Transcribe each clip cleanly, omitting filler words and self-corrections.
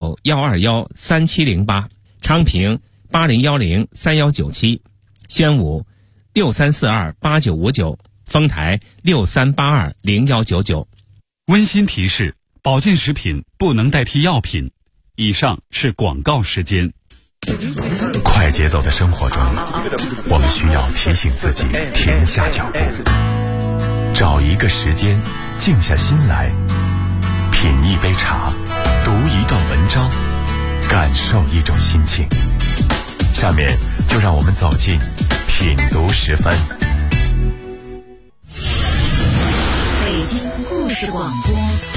0912137708，昌平80103197，宣武63428959，丰台63820199。 温馨提示：保健食品不能代替药品。以上是广告时间。 快节奏的生活中，我们需要提醒自己停下脚步，找一个时间静下心来，品一杯茶，读一段文章，感受一种心情。下面就让我们走进品读10分。 北京故事广播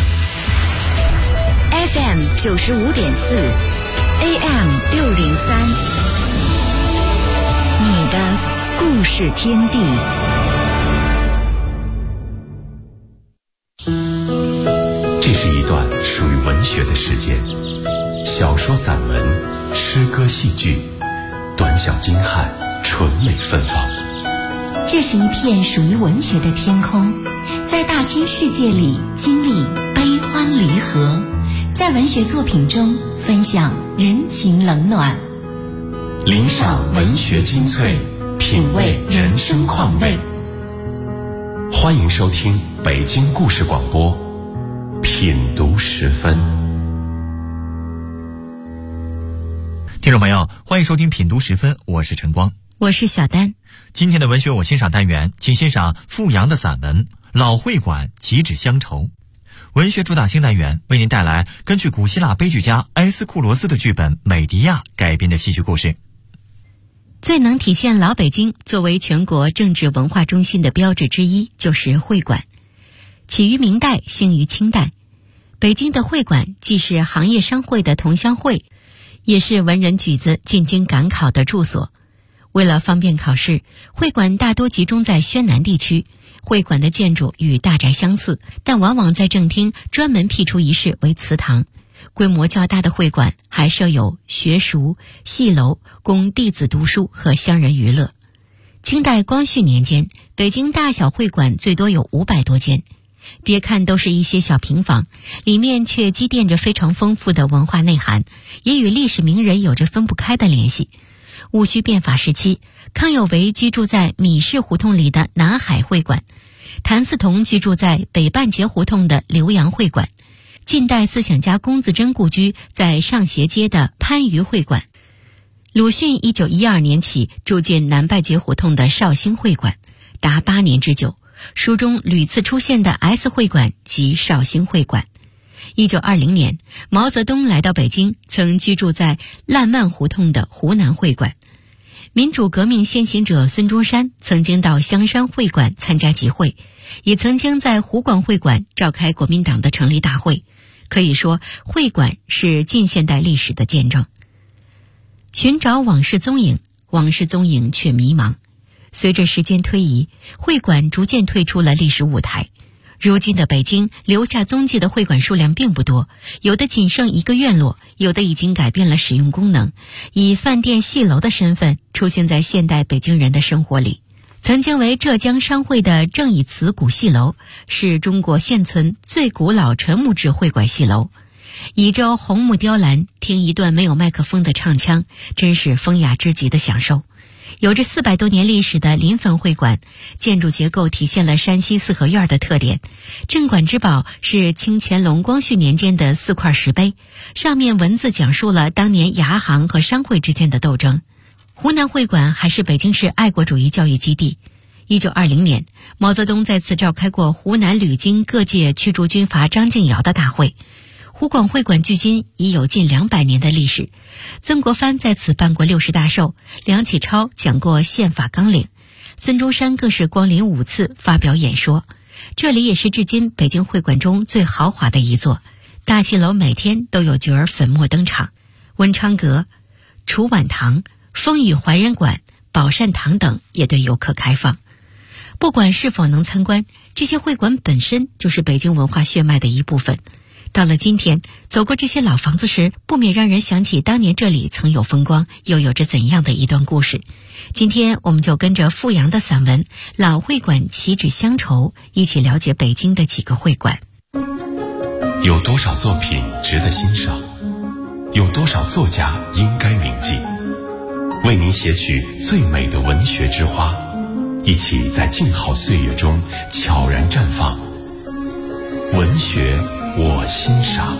FM 95.4 AM 603，你的故事天地。 这是一段属于文学的时间，小说、散文、诗歌、戏剧，短小精悍，纯美芬芳。 这是一片属于文学的天空，在大千世界里经历悲欢离合，在文学作品中分享人情冷暖， 领赏文学精粹，品味人生况味。欢迎收听北京故事广播品读10分。 听众朋友，欢迎收听品读10分，我是陈光， 我是小丹。 今天的文学我欣赏单元，请欣赏傅阳的散文《老会馆岂止乡愁》。文学主打新单元为您带来根据古希腊悲剧家埃斯库罗斯的剧本《美狄亚》改编的戏剧故事。 最能体现老北京作为全国政治文化中心的标志之一，就是会馆。起于明代，兴于清代。北京的会馆既是行业商会的同乡会，也是文人举子进京赶考的住所。为了方便考试，会馆大多集中在宣南地区。会馆的建筑与大宅相似，但往往在正厅专门辟出一室为祠堂。规模较大的会馆还设有学塾、戏楼，供弟子读书和乡人娱乐。清代光绪年间，北京大小会馆最多有500多间。别看都是一些小平房，里面却积淀着非常丰富的文化内涵，也与历史名人有着分不开的联系。戊戌变法时期，康有为居住在米市胡同里的南海会馆，谭嗣同居住在北半截胡同的浏阳会馆，近代思想家龚自珍故居在上协街的番禺会馆，鲁迅1912年起住进南半截胡同的绍兴会馆，达8年之久。书中屡次出现的 S 会馆及绍兴会馆。1920年，毛泽东来到北京，曾居住在烂漫胡同的湖南会馆。民主革命先行者孙中山曾经到香山会馆参加集会，也曾经在湖广会馆召开国民党的成立大会。可以说，会馆是近现代历史的见证。寻找往事踪影，往事踪影却迷茫。随着时间推移，会馆逐渐退出了历史舞台。如今的北京留下踪迹的会馆数量并不多，有的仅剩一个院落，有的已经改变了使用功能，以饭店戏楼的身份出现在现代北京人的生活里。曾经为浙江商会的正义祠古戏楼，是中国现存最古老纯木质会馆戏楼。倚着红木雕栏，听一段没有麦克风的唱腔，真是风雅之极的享受。有着400多年历史的临汾会馆，建筑结构体现了山西四合院的特点。镇馆之宝是清乾隆光绪年间的4块石碑，上面文字讲述了当年牙行和商会之间的斗争。湖南会馆还是北京市爱国主义教育基地。1920年，毛泽东在此召开过湖南旅京各界驱逐军阀张敬尧的大会。湖广会馆距今已有近200年的历史，曾国藩在此办过60大寿，梁启超讲过宪法纲领，孙中山更是光临5次发表演说。这里也是至今北京会馆中最豪华的一座，大戏楼每天都有角儿粉墨登场，文昌阁、楚婉堂、风雨怀仁馆、宝善堂等也对游客开放。不管是否能参观，这些会馆本身就是北京文化血脉的一部分。到了今天，走过这些老房子时，不免让人想起当年这里曾有风光，又有着怎样的一段故事。今天我们就跟着傅阳的散文《老会馆岂止乡愁》，一起了解北京的几个会馆。 有多少作品值得欣赏？ 有多少作家应该铭记？为您写取最美的文学之花，一起在静好岁月中悄然绽放。文学我欣赏。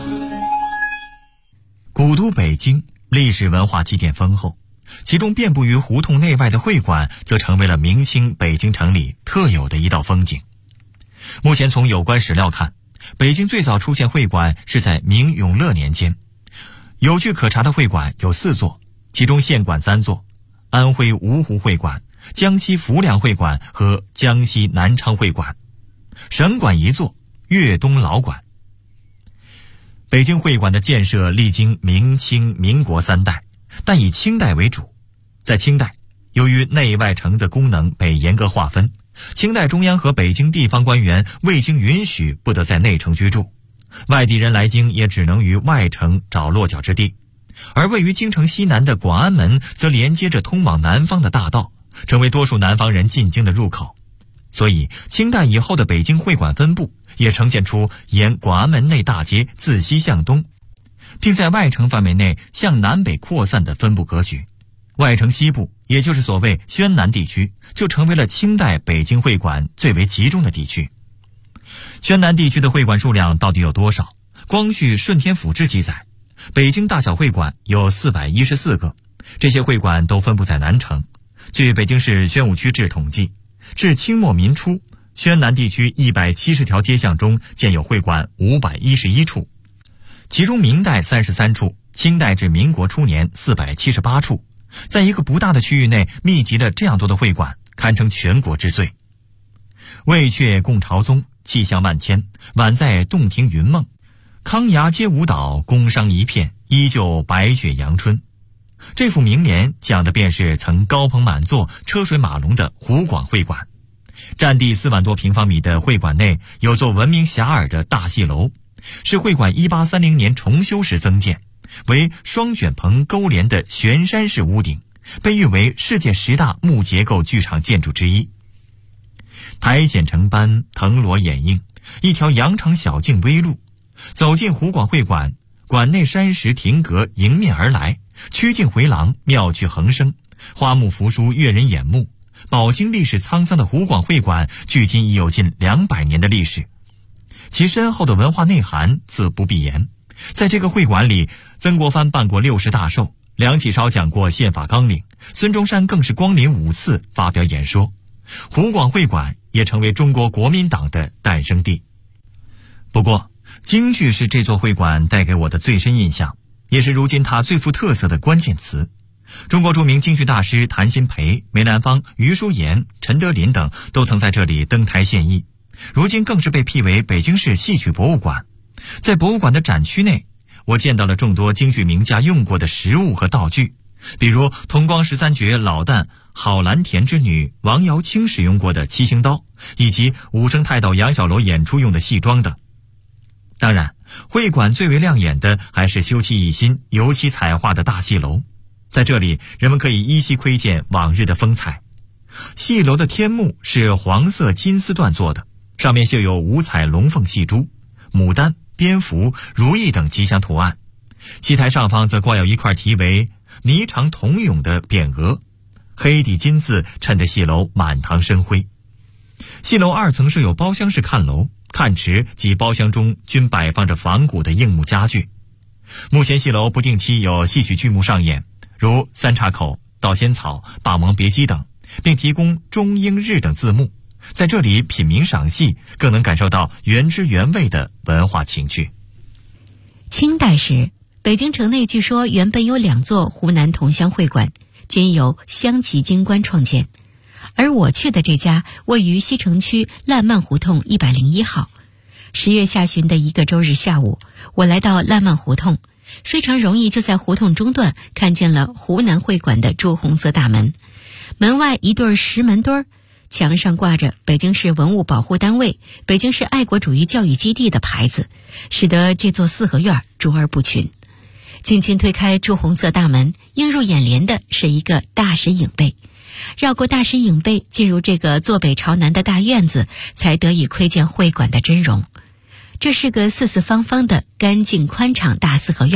古都北京历史文化积淀丰厚，其中遍布于胡同内外的会馆则成为了明清北京城里特有的一道风景。目前从有关史料看，北京最早出现会馆是在明永乐年间，有据可查的会馆有4座，其中县馆3座，安徽芜湖会馆、江西浮梁会馆和江西南昌会馆，省馆1座，粤东老馆。北京会馆的建设历经明清民国3代，但以清代为主。在清代，由于内外城的功能被严格划分，清代中央和北京地方官员未经允许不得在内城居住，外地人来京也只能于外城找落脚之地。而位于京城西南的广安门则连接着通往南方的大道，成为多数南方人进京的入口。所以清代以后的北京会馆分布也呈现出沿广安门内大街自西向东，并在外城范围内向南北扩散的分布格局。外城西部，也就是所谓宣南地区，就成为了清代北京会馆最为集中的地区。宣南地区的会馆数量到底有多少？光绪《顺天府志》记载，北京大小会馆有414个，这些会馆都分布在南城。据北京市宣武区志统计，至清末民初，宣南地区170条街巷中建有会馆511处，其中明代33处，清代至民国初年478处。在一个不大的区域内密集了这样多的会馆，堪称全国之最。魏阙共朝宗，气象万千，宛在洞庭云梦，康衙皆舞蹈，宫商一片，依旧白雪阳春。这副名联讲的便是曾高朋满座、车水马龙的湖广会馆。占地4万多平方米的会馆内有座闻名遐迩的大戏楼，是会馆1830年重修时增建，为双卷棚勾连的悬山式屋顶，被誉为世界10大木结构剧场建筑之一。苔藓成斑，藤萝掩映，一条羊肠小径微路，走进湖广会馆，馆内山石亭阁迎面而来，曲径回廊，妙趣横生，花木扶疏悦人眼目。饱经历史沧桑的湖广会馆距今已有近200年的历史，其深厚的文化内涵自不必言。在这个会馆里，曾国藩办过60大寿，梁启超讲过宪法纲领，孙中山更是光临5次发表演说。湖广会馆也成为中国国民党的诞生地。不过，京剧是这座会馆带给我的最深印象，也是如今它最富特色的关键词。中国著名京剧大师谭鑫培、梅兰芳、余淑妍、陈德霖等都曾在这里登台献艺，如今更是被辟为北京市戏曲博物馆。在博物馆的展区内，我见到了众多京剧名家用过的实物和道具，比如同光13绝老旦郝蓝田之女王瑶卿使用过的七星刀，以及武生泰斗杨小楼演出用的戏装等。当然，会馆最为亮眼的还是修漆一新、油漆彩画的大戏楼，在这里人们可以依稀窥见往日的风采。戏楼的天幕是黄色金丝缎做的，上面绣有五彩龙凤戏珠、牡丹、蝙蝠、如意等吉祥图案。戏台上方则挂有一块题为霓裳铜俑的匾额，黑底金字衬得戏楼满堂生辉。戏楼2层设有包厢式看楼，看池及包厢中均摆放着仿古的硬木家具。目前戏楼不定期有戏曲剧目上演，如三岔口、盗仙草、霸王别姬等，并提供中英日等字幕。在这里品茗赏戏，更能感受到原汁原味的文化情趣。 清代时，北京城内据说原本有2座湖南同乡会馆，均由湘籍京官创建，而我去的这家位于西城区烂漫胡同101号。10月下旬的一个周日下午，我来到烂漫胡同，非常容易就在胡同中段看见了湖南会馆的朱红色大门，门外一对石门墩儿，墙上挂着北京市文物保护单位、北京市爱国主义教育基地的牌子，使得这座4合院卓而不群。轻轻推开朱红色大门，映入眼帘的是一个大石影背。绕过大石影背，进入这个坐北朝南的大院子，才得以窥见会馆的真容。这是个四四方方的干净宽敞大4合院，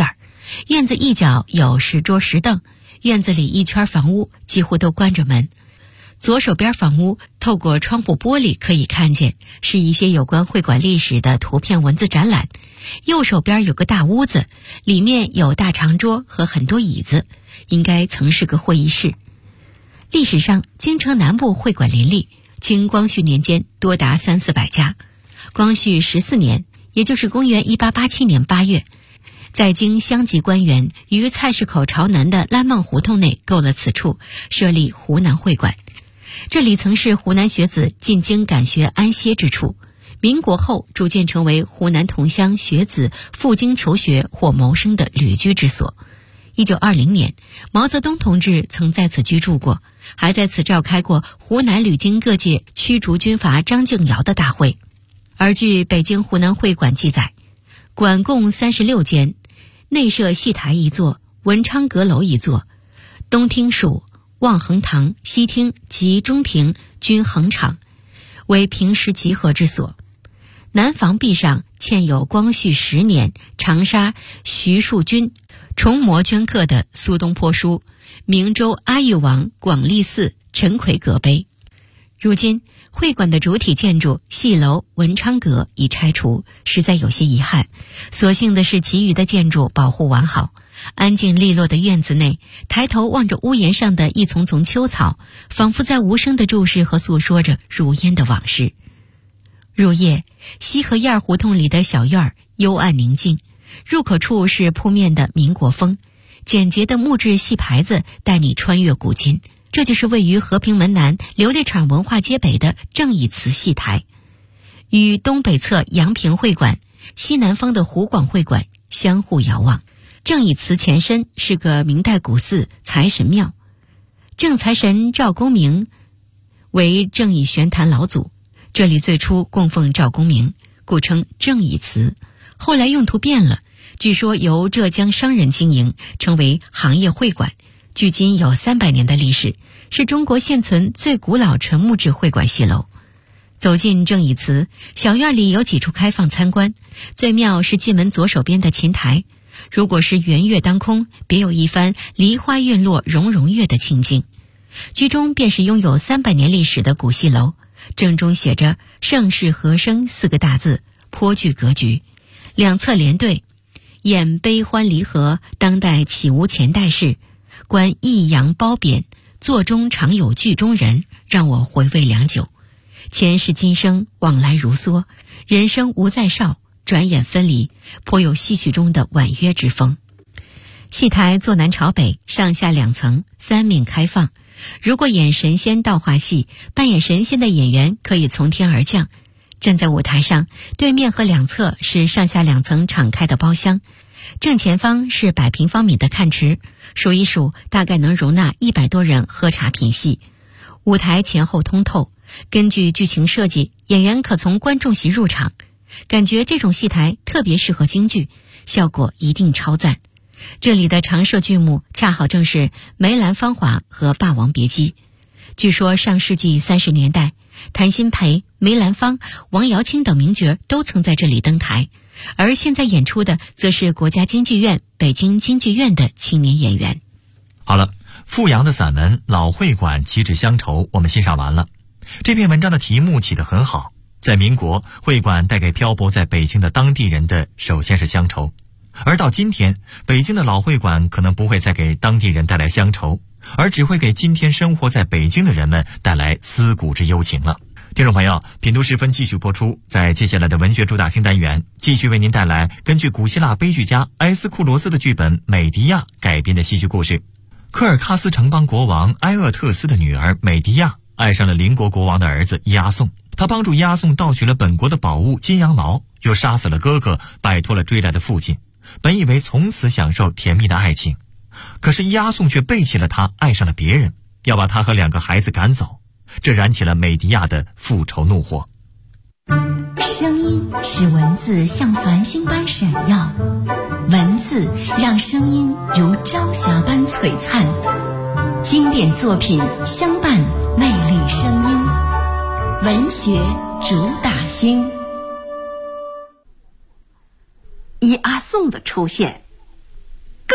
院子一角有10桌10凳，院子里一圈房屋几乎都关着门。左手边房屋透过窗户玻璃可以看见，是一些有关会馆历史的图片文字展览。右手边有个大屋子，里面有大长桌和很多椅子，应该曾是个会议室。历史上京城南部会馆林立，清光绪年间多达300-400家。光绪14年，也就是公元1887年8月，在京乡级官员于菜市口朝南的蓝梦胡同内购了此处，设立湖南会馆。这里曾是湖南学子进京赶学安歇之处，民国后逐渐成为湖南同乡学子赴京求学或谋生的旅居之所。1920年，毛泽东同志曾在此居住过，还在此召开过湖南旅京各界驱逐军阀张敬尧的大会。而据北京湖南会馆记载，馆共36间，内设戏台1座，文昌阁楼1座，东厅属望衡堂，西厅及中庭均恒场，为平时集合之所。南房壁上嵌有光绪10年长沙徐树君重摹镌刻的苏东坡书、明州阿育王广利寺陈奎阁碑。如今会馆的主体建筑戏楼文昌阁已拆除，实在有些遗憾。所幸的是其余的建筑保护完好，安静利落的院子内，抬头望着屋檐上的一丛丛秋草，仿佛在无声地注视和诉说着如烟的往事。入夜，西河沿胡同里的小院儿幽暗宁静，入口处是铺面的民国风，简洁的木质戏牌子带你穿越古今。这就是位于和平门南琉璃厂文化街北的正义祠戏台，与东北侧阳平会馆、西南方的湖广会馆相互遥望。正义祠前身是个明代古寺财神庙，正财神赵公明为正义玄坛老祖，这里最初供奉赵公明，故称正义祠。后来用途变了，据说由浙江商人经营，成为行业会馆，距今有300年的历史，是中国现存最古老纯木质会馆戏楼。走进正义祠，小院里有几处开放参观，最妙是进门左手边的琴台，如果是圆月当空，别有一番梨花晕落融融月的情境。居中便是拥有300年历史的古戏楼，正中写着盛世和声4个大字，颇具格局。两侧连对，演悲欢离合，当代岂无前代事，观抑扬褒贬，座中常有剧中人，让我回味良久。前世今生，往来如梭，人生无再少，转眼分离，颇有戏曲中的婉约之风。戏台坐南朝北，上下2层，3面开放。如果演神仙道化戏，扮演神仙的演员可以从天而降。站在舞台上，对面和两侧是上下2层敞开的包厢，正前方是100平方米的看池，数一数大概能容纳100多人喝茶品戏。舞台前后通透，根据剧情设计，演员可从观众席入场，感觉这种戏台特别适合京剧，效果一定超赞。这里的常设剧目恰好正是梅兰芳华和霸王别姬。据说上世纪30年代，谭鑫培、梅兰芳、王瑶卿等名角都曾在这里登台，而现在演出的则是国家京剧院、北京京剧院的青年演员。 好了，傅阳的散文《老会馆岂止乡愁》我们欣赏完了。这篇文章的题目起得很好，在民国，会馆带给漂泊在北京的当地人的首先是乡愁，而到今天，北京的老会馆可能不会再给当地人带来乡愁，而只会给今天生活在北京的人们带来思古之幽情了。听众朋友，品读时分继续播出，在接下来的文学主打新单元，继续为您带来根据古希腊悲剧家埃斯库罗斯的剧本《美狄亚》改编的戏剧故事。科尔喀斯城邦国王埃厄特斯的女儿美狄亚爱上了邻国国王的儿子押送，他帮助押送盗取了本国的宝物金羊毛，又杀死了哥哥，摆脱了追来的父亲，本以为从此享受甜蜜的爱情，可是押送却背弃了他，爱上了别人，要把他和2个孩子赶走，这燃起了美狄亚的复仇怒火。 声音使文字像繁星般闪耀，文字让声音如朝霞般璀璨，经典作品相伴魅力声音，文学主打星。 以阿宋的出现，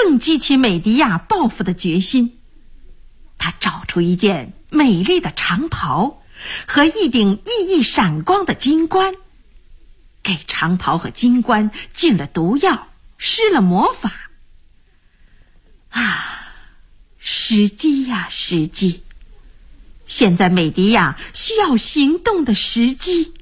更激起美狄亚报复的决心。他找出一件美丽的长袍和一顶熠熠闪光的金冠，给长袍和金冠进了毒药，施了魔法。时机呀，时机！现在美狄亚需要行动的时机。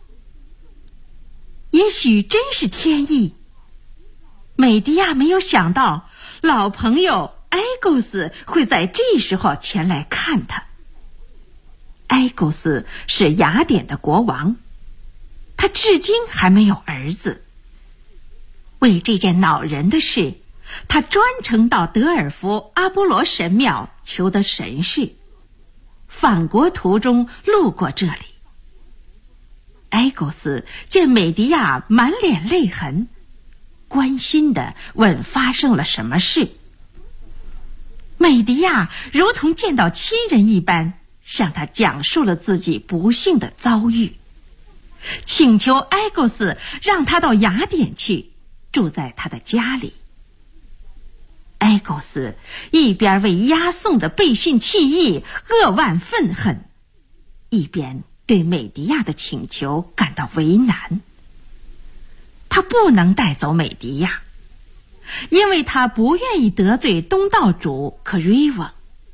也许真是天意，美狄亚没有想到老朋友埃勾斯会在这时候前来看他。埃勾斯是雅典的国王，他至今还没有儿子。为这件恼人的事，他专程到德尔福阿波罗神庙求得神事，返国途中路过这里。埃勾斯见美狄亚满脸泪痕，关心地问发生了什么事。美狄亚如同见到亲人一般，向他讲述了自己不幸的遭遇，请求埃勾斯让他到雅典去，住在他的家里。埃勾斯一边为押送的背信弃义扼腕愤恨，一边对美狄亚的请求感到为难。他不能带走美狄亚，因为他不愿意得罪东道主克瑞翁。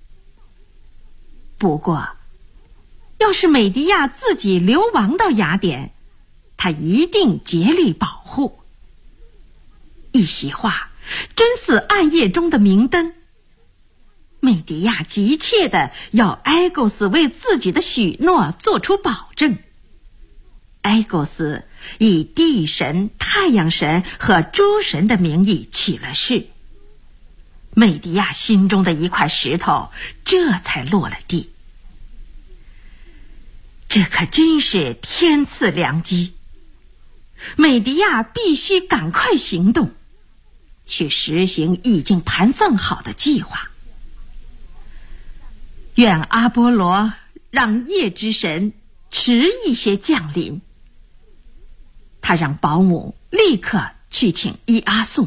不过，要是美狄亚自己流亡到雅典，他一定竭力保护。一席话真似暗夜中的明灯。美狄亚急切地要埃勾斯为自己的许诺做出保证。埃勾斯以地神、太阳神和诸神的名义起了誓。美狄亚心中的一块石头这才落了地。这可真是天赐良机，美狄亚必须赶快行动，去实行已经盘算好的计划。愿阿波罗让夜之神迟一些降临。他让保姆立刻去请伊阿宋。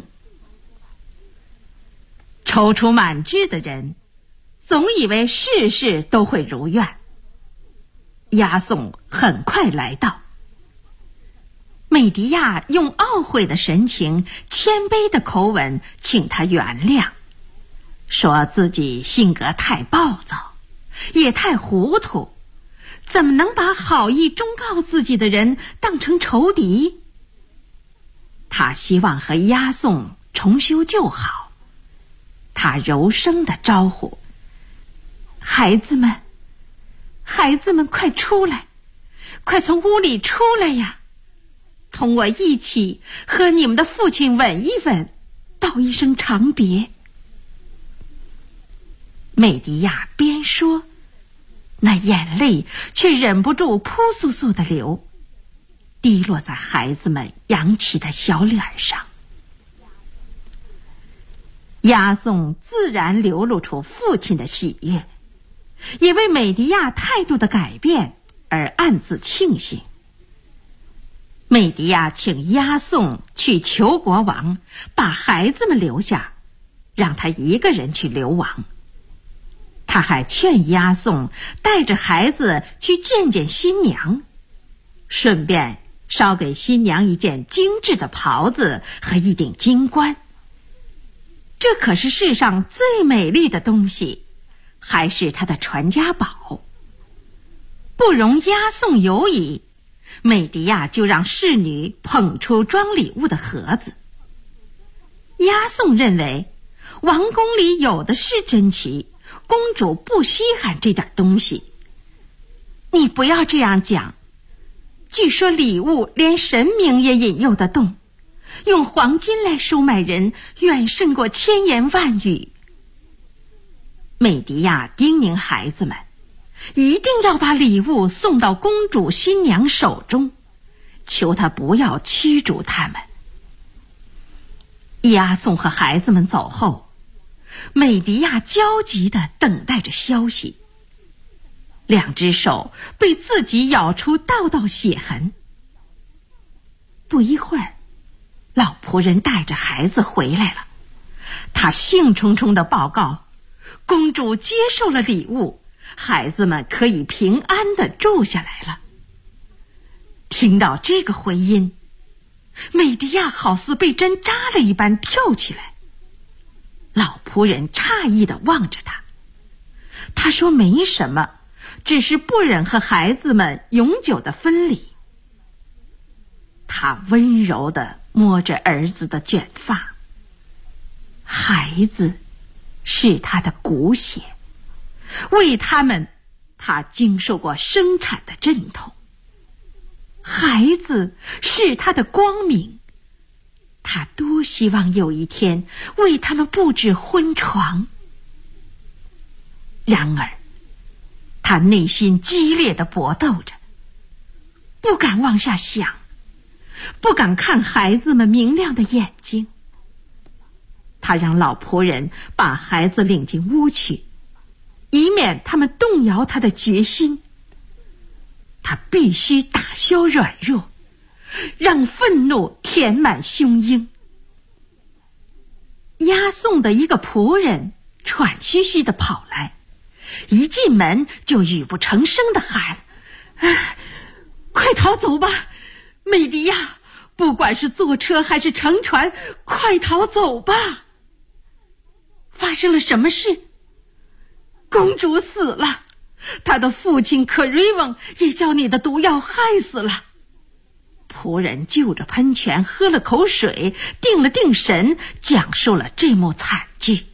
踌躇满志的人总以为事事都会如愿。伊阿宋很快来到。美狄亚用懊悔的神情、谦卑的口吻请他原谅，说自己性格太暴躁，也太糊涂，怎么能把好意忠告自己的人当成仇敌？他希望和押送重修旧好。他柔声地招呼：孩子们，快出来，快从屋里出来呀，同我一起和你们的父亲吻一吻，道一声长别。美狄亚边说，那眼泪却忍不住扑簌簌地流，滴落在孩子们扬起的小脸上。押送自然流露出父亲的喜悦，也为美狄亚态度的改变而暗自庆幸。美狄亚请押送去求国王，把孩子们留下，让他一个人去流亡。他还劝押送带着孩子去见见新娘，顺便捎给新娘一件精致的袍子和一顶金冠。这可是世上最美丽的东西，还是他的传家宝。不容押送有矣，美狄亚就让侍女捧出装礼物的盒子。押送认为王宫里有的是珍奇，公主不稀罕这点东西。你不要这样讲，据说礼物连神明也引诱得动，用黄金来收买人远胜过千言万语。美狄亚叮咛孩子们一定要把礼物送到公主新娘手中，求她不要驱逐他们。押送和孩子们走后，美狄亚焦急地等待着消息。两只手被自己咬出道道血痕。不一会儿，老仆人带着孩子回来了， 他兴冲冲地报告，公主接受了礼物，孩子们可以平安地住下来了。听到这个回音，美狄亚好似被针扎了一般跳起来。老仆人诧异地望着他，他说没什么，只是不忍和孩子们永久的分离。他温柔地摸着儿子的卷发，孩子是他的骨血，为他们，他经受过生产的阵痛。孩子是他的光明，他多希望有一天为他们布置婚床。然而，他内心激烈地搏斗着，不敢往下想，不敢看孩子们明亮的眼睛。他让老仆人把孩子领进屋去，以免他们动摇他的决心。他必须打消软弱，让愤怒填满胸膺。押送的一个仆人喘吁吁地跑来，一进门就语不成声地喊：快逃走吧，美狄亚，不管是坐车还是乘船，快逃走吧。发生了什么事？公主死了，她的父亲可瑞翁也叫你的毒药害死了。仆人就着喷泉喝了口水，定了定神，讲述了这幕惨剧。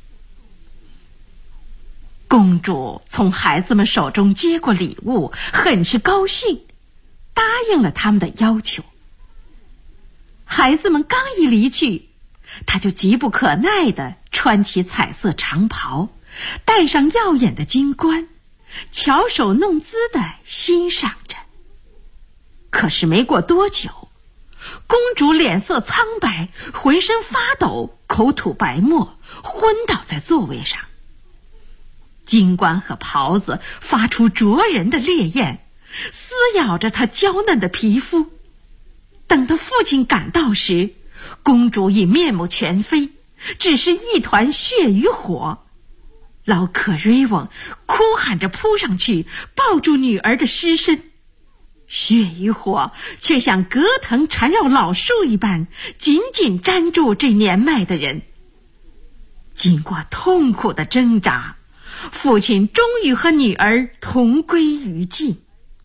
公主从孩子们手中接过礼物，很是高兴，答应了他们的要求。孩子们刚一离去，她就急不可耐地穿起彩色长袍，戴上耀眼的金冠，巧手弄姿地欣赏着。可是没过多久，公主脸色苍白，浑身发抖，口吐白沫，昏倒在座位上。金冠和袍子发出灼人的烈焰，撕咬着她娇嫩的皮肤。等到父亲赶到时，公主已面目全非，只是一团血与火。老可瑞翁哭喊着扑上去，抱住女儿的尸身，血与火却像葛藤缠绕老树一般，紧紧粘住这年迈的人。经过痛苦的挣扎，父亲终于和女儿同归于尽。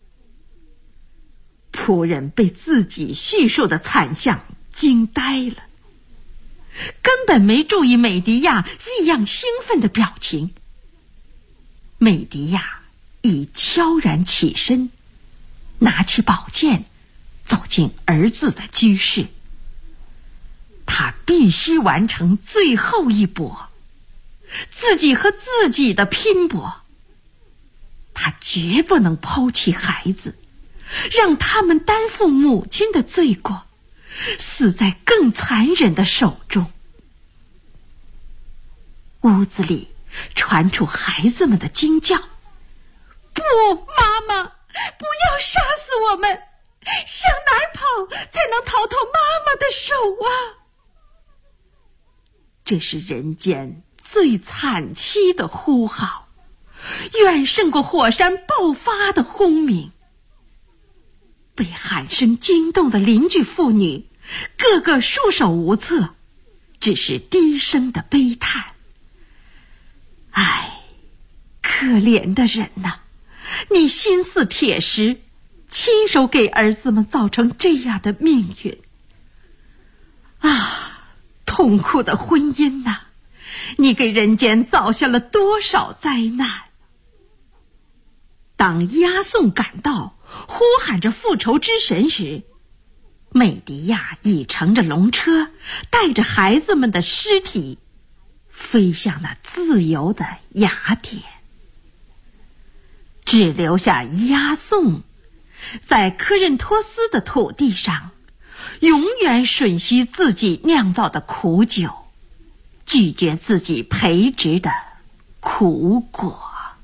仆人被自己叙述的惨象惊呆了，根本没注意美狄亚异样兴奋的表情。美狄亚已悄然起身，拿起宝剑，走进儿子的居室。他必须完成最后一搏，自己和自己的拼搏。他绝不能抛弃孩子，让他们担负母亲的罪过，死在更残忍的手中。屋子里传出孩子们的惊叫：不，妈妈，不要杀死我们，向哪儿跑才能逃脱妈妈的手啊？这是人间最惨凄的呼号，远胜过火山爆发的轰鸣。被喊声惊动的邻居妇女个个束手无策，只是低声的悲叹：唉，可怜的人呐，你心似铁石，亲手给儿子们造成这样的命运啊！痛苦的婚姻呐，你给人间造下了多少灾难！当押送赶到，呼喊着复仇之神时，美狄亚已乘着龙车，带着孩子们的尸体飞向了自由的雅典，只留下押送在科任托斯的土地上，永远吮吸自己酿造的苦酒，拒绝自己培植的苦果。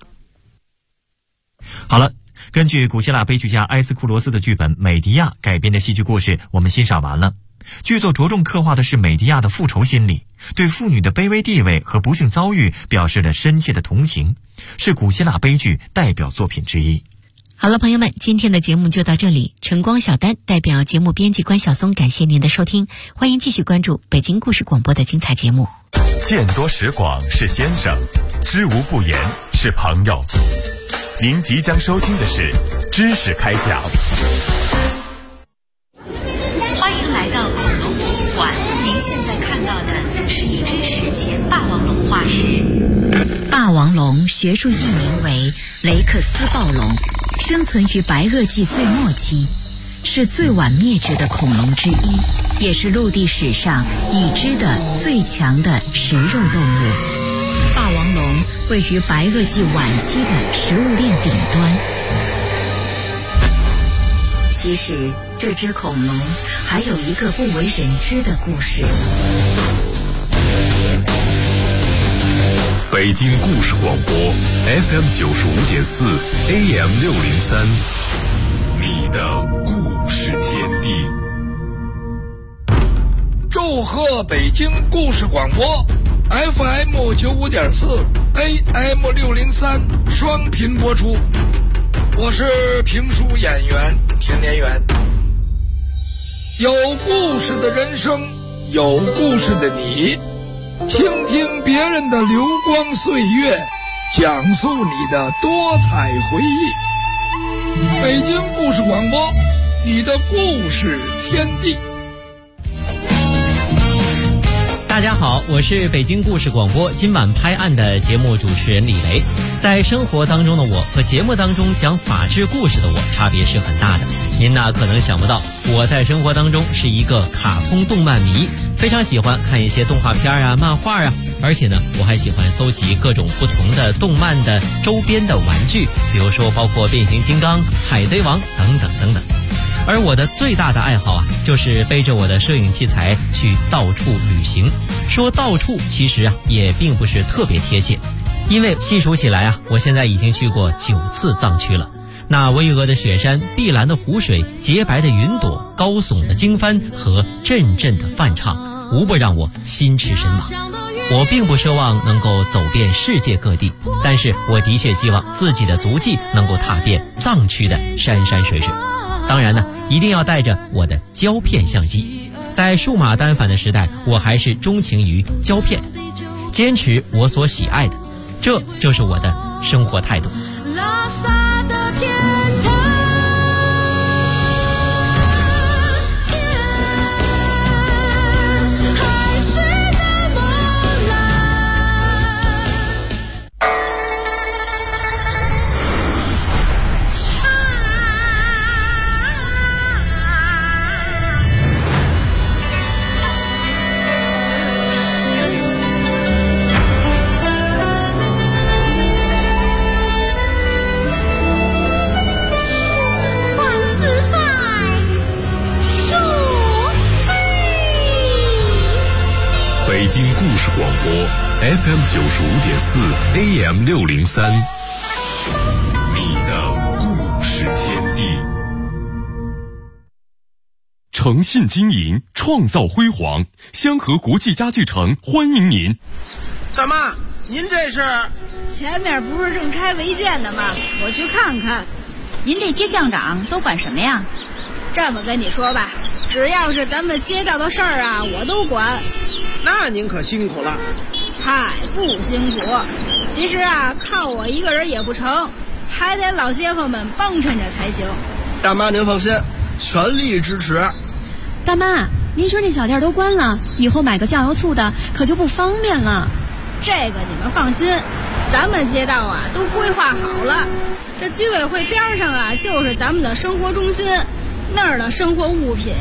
好了，根据古希腊悲剧家埃斯库罗斯的剧本《美狄亚》改编的戏剧故事，我们欣赏完了。 剧作着重刻画的是美狄亚的复仇心理，对妇女的卑微地位和不幸遭遇表示了深切的同情，是古希腊悲剧代表作品之一。 好了，朋友们，今天的节目就到这里。晨光小丹代表节目编辑关晓松，感谢您的收听，欢迎继续关注北京故事广播的精彩节目。 见多识广是先生，知无不言是朋友。您即将收听的是知识开讲。 欢迎来到恐龙博物馆，您现在看到的是一只史前霸王龙化石。霸王龙学术译名为雷克斯暴龙，生存于白垩纪最末期，是最晚灭绝的恐龙之一，也是陆地史上已知的最强的食肉动物。霸王龙位于白垩纪晚期的食物链顶端。其实这只恐龙还有一个不为人知的故事。 北京故事广播 FM 95.4 AM 603，你的故事天地。 祝贺北京故事广播 FM 95.4 AM 603双频播出。我是评书演员田连元。有故事的人生，有故事的你，倾听别人的流光岁月，讲述你的多彩回忆。北京故事广播，你的故事天地。 大家好，我是北京故事广播今晚拍案的节目主持人李雷。在生活当中的我和节目当中讲法治故事的我差别是很大的。您呢可能想不到，我在生活当中是一个卡通动漫迷，非常喜欢看一些动画片啊、漫画啊，而且呢我还喜欢搜集各种不同的动漫的周边的玩具，比如说包括变形金刚、海贼王等等等等。而我的最大的爱好啊，就是背着我的摄影器材去到处旅行。说到处其实啊也并不是特别贴切，因为细数起来啊，我现在已经去过9次藏区了。那巍峨的雪山、碧蓝的湖水、洁白的云朵、高耸的经幡和阵阵的梵唱，无不让我心驰神往。我并不奢望能够走遍世界各地，但是我的确希望自己的足迹能够踏遍藏区的山山水水。当然呢，一定要带着我的胶片相机。在数码单反的时代，我还是钟情于胶片，坚持我所喜爱的，这就是我的生活态度。拉萨的天堂，海水的波澜， 北京故事广播 FM 95.4 AM 603，你的故事天地。诚信经营，创造辉煌，香河国际家具城欢迎您。 大妈，您这是？ 前面不是正拆违建的吗？我去看看。您这街巷长都管什么呀？这么跟你说吧，只要是咱们街道的事儿啊，我都管。 那您可辛苦了。 嗨，不辛苦。其实啊，靠我一个人也不成，还得老街坊们帮衬着才行。 大妈您放心，全力支持。 大妈，您说这小店都关了，以后买个酱油醋的可就不方便了。 这个你们放心，咱们街道啊都规划好了。这居委会边上啊就是咱们的生活中心，那儿的生活物品